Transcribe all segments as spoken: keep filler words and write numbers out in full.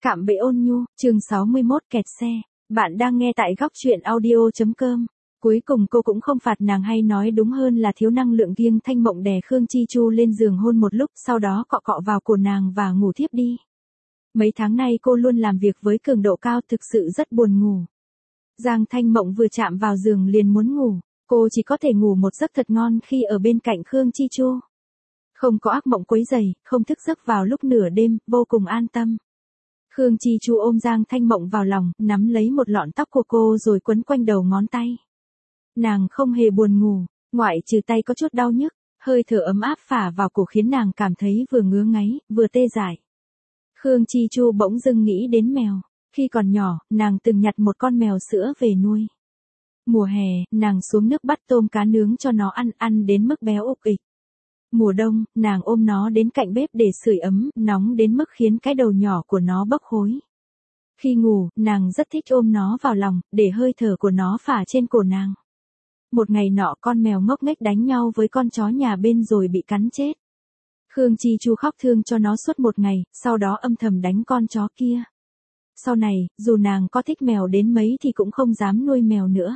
Cạm bẫy ôn nhu, chương sáu mươi mốt kẹt xe. Bạn đang nghe tại góc truyện audio.com. Cuối cùng cô cũng không phạt nàng, hay nói đúng hơn là thiếu năng lượng, kiêng Thanh Mộng đè Khương Chi Chu lên giường hôn một lúc, sau đó cọ cọ vào cổ nàng và ngủ thiếp đi. Mấy tháng nay cô luôn làm việc với cường độ cao, thực sự rất buồn ngủ. Giang Thanh Mộng vừa chạm vào giường liền muốn ngủ, cô chỉ có thể ngủ một giấc thật ngon khi ở bên cạnh Khương Chi Chu. Không có ác mộng quấy rầy, không thức giấc vào lúc nửa đêm, vô cùng an tâm. Khương Chi Chu ôm Giang Thanh Mộng vào lòng, nắm lấy một lọn tóc của cô rồi quấn quanh đầu ngón tay. Nàng không hề buồn ngủ, ngoại trừ tay có chút đau nhức, hơi thở ấm áp phả vào cổ khiến nàng cảm thấy vừa ngứa ngáy, vừa tê dại. Khương Chi Chu bỗng dưng nghĩ đến mèo, khi còn nhỏ, nàng từng nhặt một con mèo sữa về nuôi. Mùa hè, nàng xuống nước bắt tôm cá nướng cho nó ăn, ăn đến mức béo ục ịch. Mùa đông, nàng ôm nó đến cạnh bếp để sưởi ấm, nóng đến mức khiến cái đầu nhỏ của nó bốc khói. Khi ngủ, nàng rất thích ôm nó vào lòng, để hơi thở của nó phả trên cổ nàng. Một ngày nọ, con mèo ngốc nghếch đánh nhau với con chó nhà bên rồi bị cắn chết. Khương Chi Chu khóc thương cho nó suốt một ngày, sau đó âm thầm đánh con chó kia. Sau này, dù nàng có thích mèo đến mấy thì cũng không dám nuôi mèo nữa.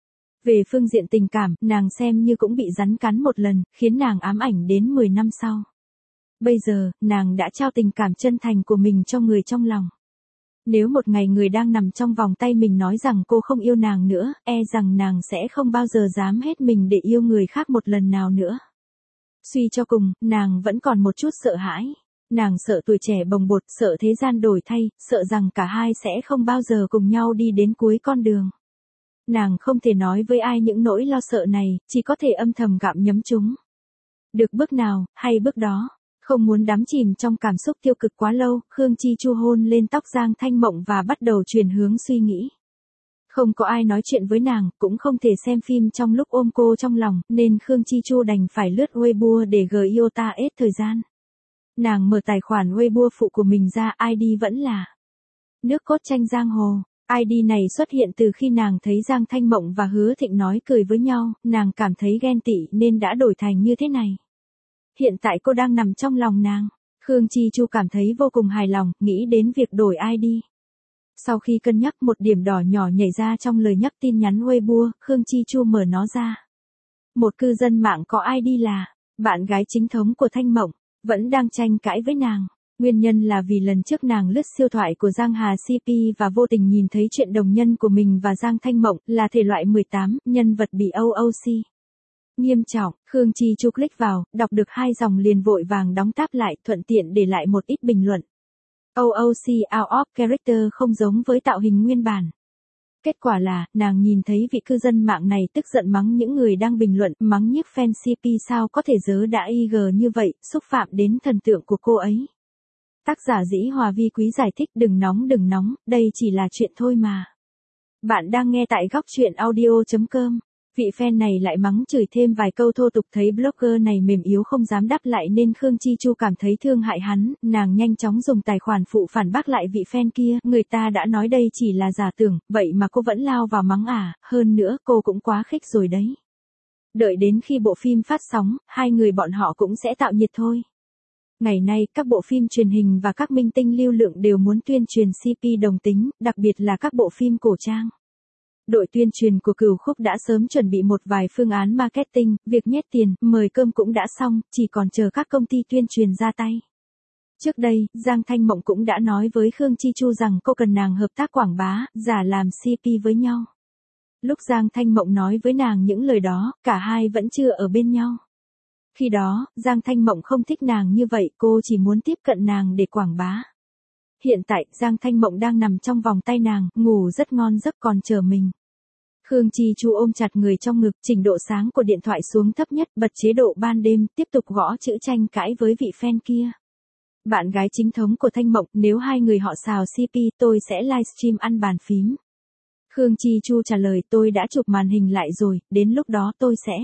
Về phương diện tình cảm, nàng xem như cũng bị rắn cắn một lần, khiến nàng ám ảnh đến mười năm sau. Bây giờ, nàng đã trao tình cảm chân thành của mình cho người trong lòng. Nếu một ngày người đang nằm trong vòng tay mình nói rằng cô không yêu nàng nữa, e rằng nàng sẽ không bao giờ dám hết mình để yêu người khác một lần nào nữa. Suy cho cùng, nàng vẫn còn một chút sợ hãi. Nàng sợ tuổi trẻ bồng bột, sợ thế gian đổi thay, sợ rằng cả hai sẽ không bao giờ cùng nhau đi đến cuối con đường. Nàng không thể nói với ai những nỗi lo sợ này, chỉ có thể âm thầm gặm nhấm chúng. Được bước nào, hay bước đó. Không muốn đắm chìm trong cảm xúc tiêu cực quá lâu, Khương Chi Chu hôn lên tóc Giang Thanh Mộng và bắt đầu chuyển hướng suy nghĩ. Không có ai nói chuyện với nàng, cũng không thể xem phim trong lúc ôm cô trong lòng, nên Khương Chi Chu đành phải lướt Weibo để gờ i ô ta ết thời gian. Nàng mở tài khoản Weibo phụ của mình ra, i đê vẫn là Nước cốt tranh giang hồ. i đê này xuất hiện từ khi nàng thấy Giang Thanh Mộng và Hứa Thịnh nói cười với nhau, nàng cảm thấy ghen tị nên đã đổi thành như thế này. Hiện tại cô đang nằm trong lòng nàng. Khương Chi Chu cảm thấy vô cùng hài lòng, nghĩ đến việc đổi i đê. Sau khi cân nhắc, một điểm đỏ nhỏ nhảy ra trong lời nhắc tin nhắn Weibo, Khương Chi Chu mở nó ra. Một cư dân mạng có i đê là bạn gái chính thống của Thanh Mộng, vẫn đang tranh cãi với nàng. Nguyên nhân là vì lần trước nàng lướt siêu thoại của Giang Hà xê pê và vô tình nhìn thấy chuyện đồng nhân của mình và Giang Thanh Mộng, là thể loại mười tám, nhân vật bị o o xê. Nghiêm trọng, Khương Chi Chu click vào, đọc được hai dòng liền vội vàng đóng tab lại, thuận tiện để lại một ít bình luận. o o xê out of character không giống với tạo hình nguyên bản. Kết quả là, nàng nhìn thấy vị cư dân mạng này tức giận mắng những người đang bình luận, mắng nhiếc fan xê pê sao có thể dớ đã i giê như vậy, xúc phạm đến thần tượng của cô ấy. Tác giả Dĩ Hòa Vi Quý giải thích, đừng nóng đừng nóng, đây chỉ là chuyện thôi mà. Bạn đang nghe tại góc truyện audio.com. Vị fan này lại mắng chửi thêm vài câu thô tục, thấy blogger này mềm yếu không dám đáp lại nên Khương Chi Chu cảm thấy thương hại hắn, nàng nhanh chóng dùng tài khoản phụ phản bác lại vị fan kia, người ta đã nói đây chỉ là giả tưởng, vậy mà cô vẫn lao vào mắng à, hơn nữa cô cũng quá khích rồi đấy. Đợi đến khi bộ phim phát sóng, hai người bọn họ cũng sẽ tạo nhiệt thôi. Ngày nay, các bộ phim truyền hình và các minh tinh lưu lượng đều muốn tuyên truyền xê pê đồng tính, đặc biệt là các bộ phim cổ trang. Đội tuyên truyền của Cửu Khúc đã sớm chuẩn bị một vài phương án marketing, việc nhét tiền, mời cơm cũng đã xong, chỉ còn chờ các công ty tuyên truyền ra tay. Trước đây, Giang Thanh Mộng cũng đã nói với Khương Chi Chu rằng cô cần nàng hợp tác quảng bá, giả làm xê pê với nhau. Lúc Giang Thanh Mộng nói với nàng những lời đó, cả hai vẫn chưa ở bên nhau. Khi đó, Giang Thanh Mộng không thích nàng như vậy, cô chỉ muốn tiếp cận nàng để quảng bá. Hiện tại, Giang Thanh Mộng đang nằm trong vòng tay nàng, ngủ rất ngon giấc còn chờ mình. Khương Chi Chu ôm chặt người trong ngực, chỉnh độ sáng của điện thoại xuống thấp nhất, bật chế độ ban đêm, tiếp tục gõ chữ tranh cãi với vị fan kia. Bạn gái chính thống của Thanh Mộng, nếu hai người họ xào xê pê, tôi sẽ livestream ăn bàn phím. Khương Chi Chu trả lời, tôi đã chụp màn hình lại rồi, đến lúc đó tôi sẽ.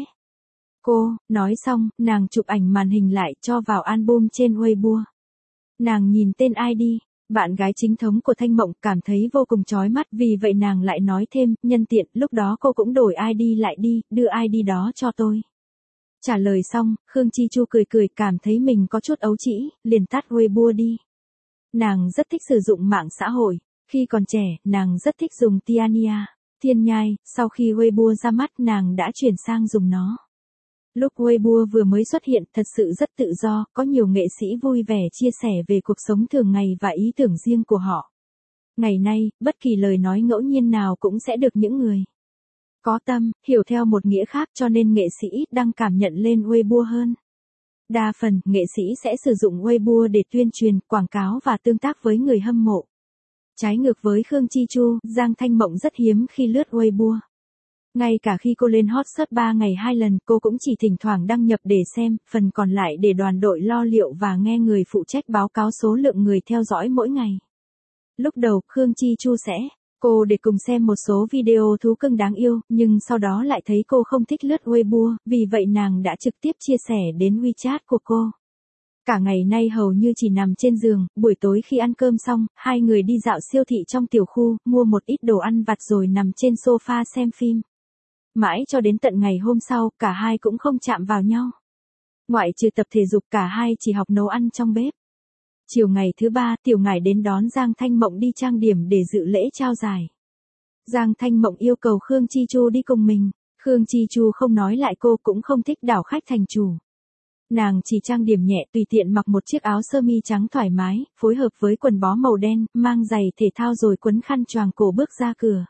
Cô, nói xong, nàng chụp ảnh màn hình lại, cho vào album trên Weibo. Nàng nhìn tên i đê. Bạn gái chính thống của Thanh Mộng, cảm thấy vô cùng chói mắt, vì vậy nàng lại nói thêm, nhân tiện, lúc đó cô cũng đổi i đê lại đi, đưa i đê đó cho tôi. Trả lời xong, Khương Chi Chu cười cười, cảm thấy mình có chút ấu trĩ, liền tắt Weibo đi. Nàng rất thích sử dụng mạng xã hội. Khi còn trẻ, nàng rất thích dùng Tiania, Thiên Nhai, sau khi Weibo ra mắt nàng đã chuyển sang dùng nó. Lúc Weibo vừa mới xuất hiện thật sự rất tự do, có nhiều nghệ sĩ vui vẻ chia sẻ về cuộc sống thường ngày và ý tưởng riêng của họ. Ngày nay, bất kỳ lời nói ngẫu nhiên nào cũng sẽ được những người có tâm, hiểu theo một nghĩa khác cho nên nghệ sĩ ít đăng cảm nhận lên Weibo hơn. Đa phần, nghệ sĩ sẽ sử dụng Weibo để tuyên truyền, quảng cáo và tương tác với người hâm mộ. Trái ngược với Khương Chi Chu, Giang Thanh Mộng rất hiếm khi lướt Weibo. Ngay cả khi cô lên hot search ba ngày hai lần, cô cũng chỉ thỉnh thoảng đăng nhập để xem, phần còn lại để đoàn đội lo liệu và nghe người phụ trách báo cáo số lượng người theo dõi mỗi ngày. Lúc đầu, Khương Chi Chu sẽ cô để cùng xem một số video thú cưng đáng yêu, nhưng sau đó lại thấy cô không thích lướt Weibo, vì vậy nàng đã trực tiếp chia sẻ đến WeChat của cô. Cả ngày nay hầu như chỉ nằm trên giường, buổi tối khi ăn cơm xong, hai người đi dạo siêu thị trong tiểu khu, mua một ít đồ ăn vặt rồi nằm trên sofa xem phim. Mãi cho đến tận ngày hôm sau, cả hai cũng không chạm vào nhau. Ngoại trừ tập thể dục cả hai chỉ học nấu ăn trong bếp. Chiều ngày thứ ba, Tiểu Ngải đến đón Giang Thanh Mộng đi trang điểm để dự lễ trao giải. Giang Thanh Mộng yêu cầu Khương Chi Chu đi cùng mình. Khương Chi Chu không nói lại cô cũng không thích đảo khách thành chủ. Nàng chỉ trang điểm nhẹ tùy tiện mặc một chiếc áo sơ mi trắng thoải mái, phối hợp với quần bó màu đen, mang giày thể thao rồi quấn khăn choàng cổ bước ra cửa.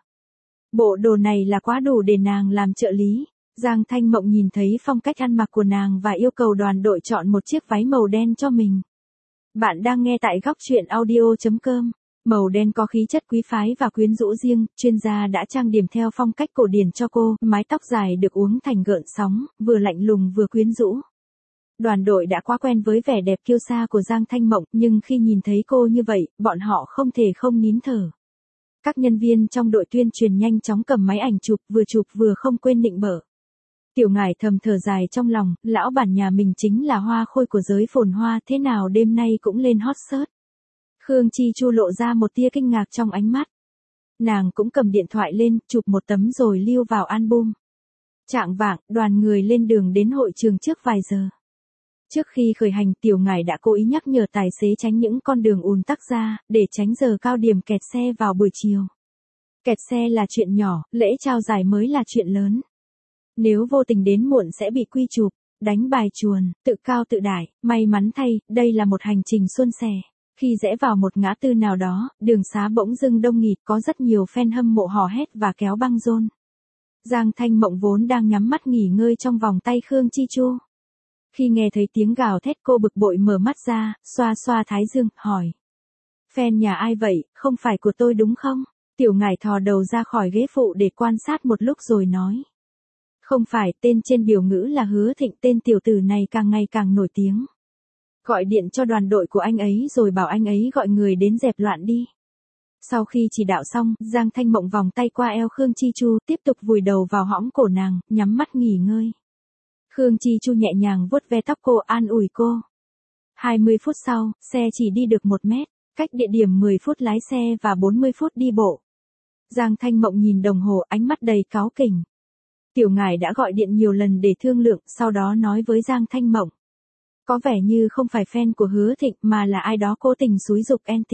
Bộ đồ này là quá đủ để nàng làm trợ lý. Giang Thanh Mộng nhìn thấy phong cách ăn mặc của nàng và yêu cầu đoàn đội chọn một chiếc váy màu đen cho mình. Bạn đang nghe tại góc truyện audio chấm com. Màu đen có khí chất quý phái và quyến rũ riêng, chuyên gia đã trang điểm theo phong cách cổ điển cho cô, mái tóc dài được uốn thành gợn sóng, vừa lạnh lùng vừa quyến rũ. Đoàn đội đã quá quen với vẻ đẹp kiêu sa của Giang Thanh Mộng, nhưng khi nhìn thấy cô như vậy, bọn họ không thể không nín thở. Các nhân viên trong đội tuyên truyền nhanh chóng cầm máy ảnh chụp, vừa chụp vừa không quên nịnh bợ. Tiểu Ngải thầm thở dài trong lòng, lão bản nhà mình chính là hoa khôi của giới phồn hoa, thế nào đêm nay cũng lên hot search. Khương Chi Chu lộ ra một tia kinh ngạc trong ánh mắt. Nàng cũng cầm điện thoại lên, chụp một tấm rồi lưu vào album. Chạng vạng, đoàn người lên đường đến hội trường trước vài giờ. Trước khi khởi hành, Tiểu Ngải đã cố ý nhắc nhở tài xế tránh những con đường ùn tắc ra, để tránh giờ cao điểm kẹt xe vào buổi chiều. Kẹt xe là chuyện nhỏ, lễ trao giải mới là chuyện lớn. Nếu vô tình đến muộn sẽ bị quy chụp, đánh bài chuồn, tự cao tự đại. May mắn thay, đây là một hành trình suôn sẻ. Khi rẽ vào một ngã tư nào đó, đường xá bỗng dưng đông nghịt, có rất nhiều fan hâm mộ hò hét và kéo băng rôn. Giang Thanh Mộng vốn đang nhắm mắt nghỉ ngơi trong vòng tay Khương Chi Chu. Khi nghe thấy tiếng gào thét cô bực bội mở mắt ra, xoa xoa thái dương, hỏi. Fan nhà ai vậy, không phải của tôi đúng không? Tiểu Ngải thò đầu ra khỏi ghế phụ để quan sát một lúc rồi nói. Không phải, tên trên biểu ngữ là Hứa Thịnh, tên tiểu tử này càng ngày càng nổi tiếng. Gọi điện cho đoàn đội của anh ấy rồi bảo anh ấy gọi người đến dẹp loạn đi. Sau khi chỉ đạo xong, Giang Thanh Mộng vòng tay qua eo Khương Chi Chu, tiếp tục vùi đầu vào hõm cổ nàng, nhắm mắt nghỉ ngơi. Khương Chi Chu nhẹ nhàng vuốt ve tóc cô, an ủi cô. hai mươi phút sau, xe chỉ đi được một mét, cách địa điểm mười phút lái xe và bốn mươi phút đi bộ. Giang Thanh Mộng nhìn đồng hồ, ánh mắt đầy cáu kỉnh. Tiểu Ngải đã gọi điện nhiều lần để thương lượng, sau đó nói với Giang Thanh Mộng. Có vẻ như không phải fan của Hứa Thịnh mà là ai đó cố tình xúi giục anti.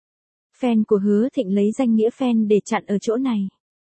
Fan của Hứa Thịnh lấy danh nghĩa fan để chặn ở chỗ này.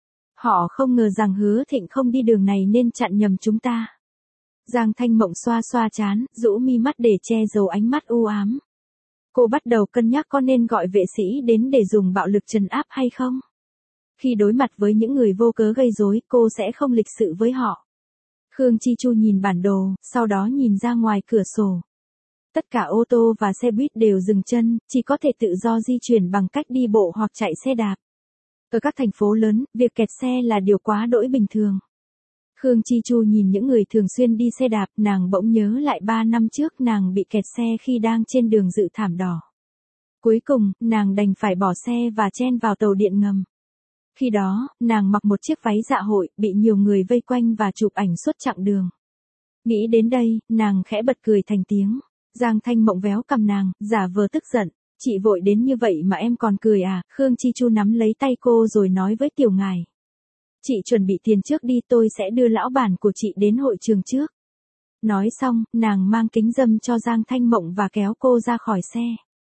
Họ không ngờ rằng Hứa Thịnh không đi đường này nên chặn nhầm chúng ta. Giang Thanh Mộng xoa xoa trán, rũ mi mắt để che giấu ánh mắt u ám. Cô bắt đầu cân nhắc có nên gọi vệ sĩ đến để dùng bạo lực trấn áp hay không. Khi đối mặt với những người vô cớ gây rối, cô sẽ không lịch sự với họ. Khương Chi Chu nhìn bản đồ, sau đó nhìn ra ngoài cửa sổ. Tất cả ô tô và xe buýt đều dừng chân, chỉ có thể tự do di chuyển bằng cách đi bộ hoặc chạy xe đạp. Ở các thành phố lớn, việc kẹt xe là điều quá đỗi bình thường. Khương Chi Chu nhìn những người thường xuyên đi xe đạp, nàng bỗng nhớ lại ba năm trước nàng bị kẹt xe khi đang trên đường dự thảm đỏ. Cuối cùng, nàng đành phải bỏ xe và chen vào tàu điện ngầm. Khi đó, nàng mặc một chiếc váy dạ hội, bị nhiều người vây quanh và chụp ảnh suốt chặng đường. Nghĩ đến đây, nàng khẽ bật cười thành tiếng. Giang Thanh Mộng véo cằm nàng, giả vờ tức giận. Chị vội đến như vậy mà em còn cười à? Khương Chi Chu nắm lấy tay cô rồi nói với Tiểu Ngải. Chị chuẩn bị tiền trước đi, tôi sẽ đưa lão bản của chị đến hội trường trước. Nói xong, nàng mang kính râm cho Giang Thanh Mộng và kéo cô ra khỏi xe.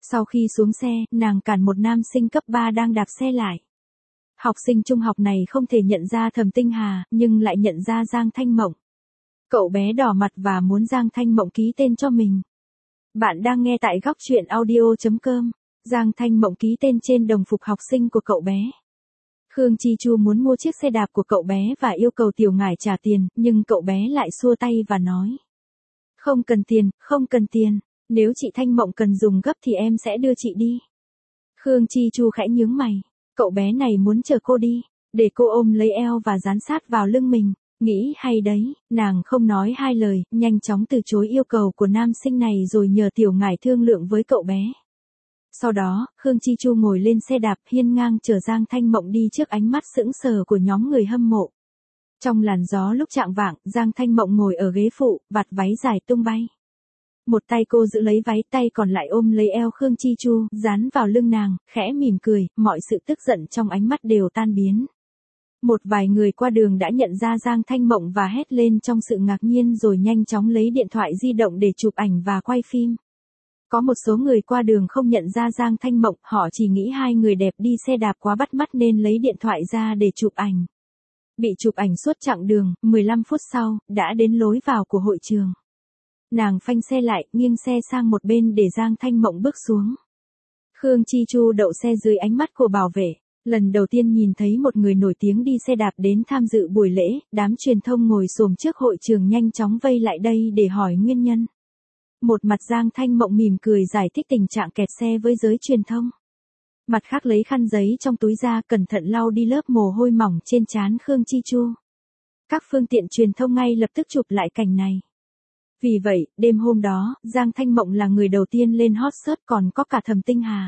Sau khi xuống xe, nàng cản một nam sinh cấp ba đang đạp xe lại. Học sinh trung học này không thể nhận ra Thẩm Tinh Hà, nhưng lại nhận ra Giang Thanh Mộng. Cậu bé đỏ mặt và muốn Giang Thanh Mộng ký tên cho mình. Bạn đang nghe tại góc truyện audio chấm com. Giang Thanh Mộng ký tên trên đồng phục học sinh của cậu bé. Khương Chi Chu muốn mua chiếc xe đạp của cậu bé và yêu cầu Tiểu Ngải trả tiền, nhưng cậu bé lại xua tay và nói. Không cần tiền, không cần tiền, nếu chị Thanh Mộng cần dùng gấp thì em sẽ đưa chị đi. Khương Chi Chu khẽ nhướng mày, cậu bé này muốn chở cô đi, để cô ôm lấy eo và dán sát vào lưng mình. Nghĩ hay đấy, nàng không nói hai lời, nhanh chóng từ chối yêu cầu của nam sinh này rồi nhờ Tiểu Ngải thương lượng với cậu bé. Sau đó, Khương Chi Chu ngồi lên xe đạp hiên ngang chở Giang Thanh Mộng đi trước ánh mắt sững sờ của nhóm người hâm mộ. Trong làn gió lúc chạng vạng, Giang Thanh Mộng ngồi ở ghế phụ, vạt váy dài tung bay. Một tay cô giữ lấy váy, tay còn lại ôm lấy eo Khương Chi Chu, dán vào lưng nàng, khẽ mỉm cười, mọi sự tức giận trong ánh mắt đều tan biến. Một vài người qua đường đã nhận ra Giang Thanh Mộng và hét lên trong sự ngạc nhiên rồi nhanh chóng lấy điện thoại di động để chụp ảnh và quay phim. Có một số người qua đường không nhận ra Giang Thanh Mộng, họ chỉ nghĩ hai người đẹp đi xe đạp quá bắt mắt nên lấy điện thoại ra để chụp ảnh. Bị chụp ảnh suốt chặng đường, mười lăm phút sau, đã đến lối vào của hội trường. Nàng phanh xe lại, nghiêng xe sang một bên để Giang Thanh Mộng bước xuống. Khương Chi Chu đậu xe dưới ánh mắt của bảo vệ. Lần đầu tiên nhìn thấy một người nổi tiếng đi xe đạp đến tham dự buổi lễ, đám truyền thông ngồi xổm trước hội trường nhanh chóng vây lại đây để hỏi nguyên nhân. Một mặt Giang Thanh Mộng mỉm cười giải thích tình trạng kẹt xe với giới truyền thông. Mặt khác lấy khăn giấy trong túi ra cẩn thận lau đi lớp mồ hôi mỏng trên trán Khương Chi Chu. Các phương tiện truyền thông ngay lập tức chụp lại cảnh này. Vì vậy, đêm hôm đó, Giang Thanh Mộng là người đầu tiên lên hot search còn có cả Thẩm Tinh Hà.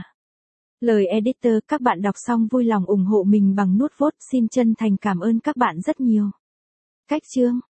Lời editor, các bạn đọc xong vui lòng ủng hộ mình bằng nút vote, xin chân thành cảm ơn các bạn rất nhiều. Cách chương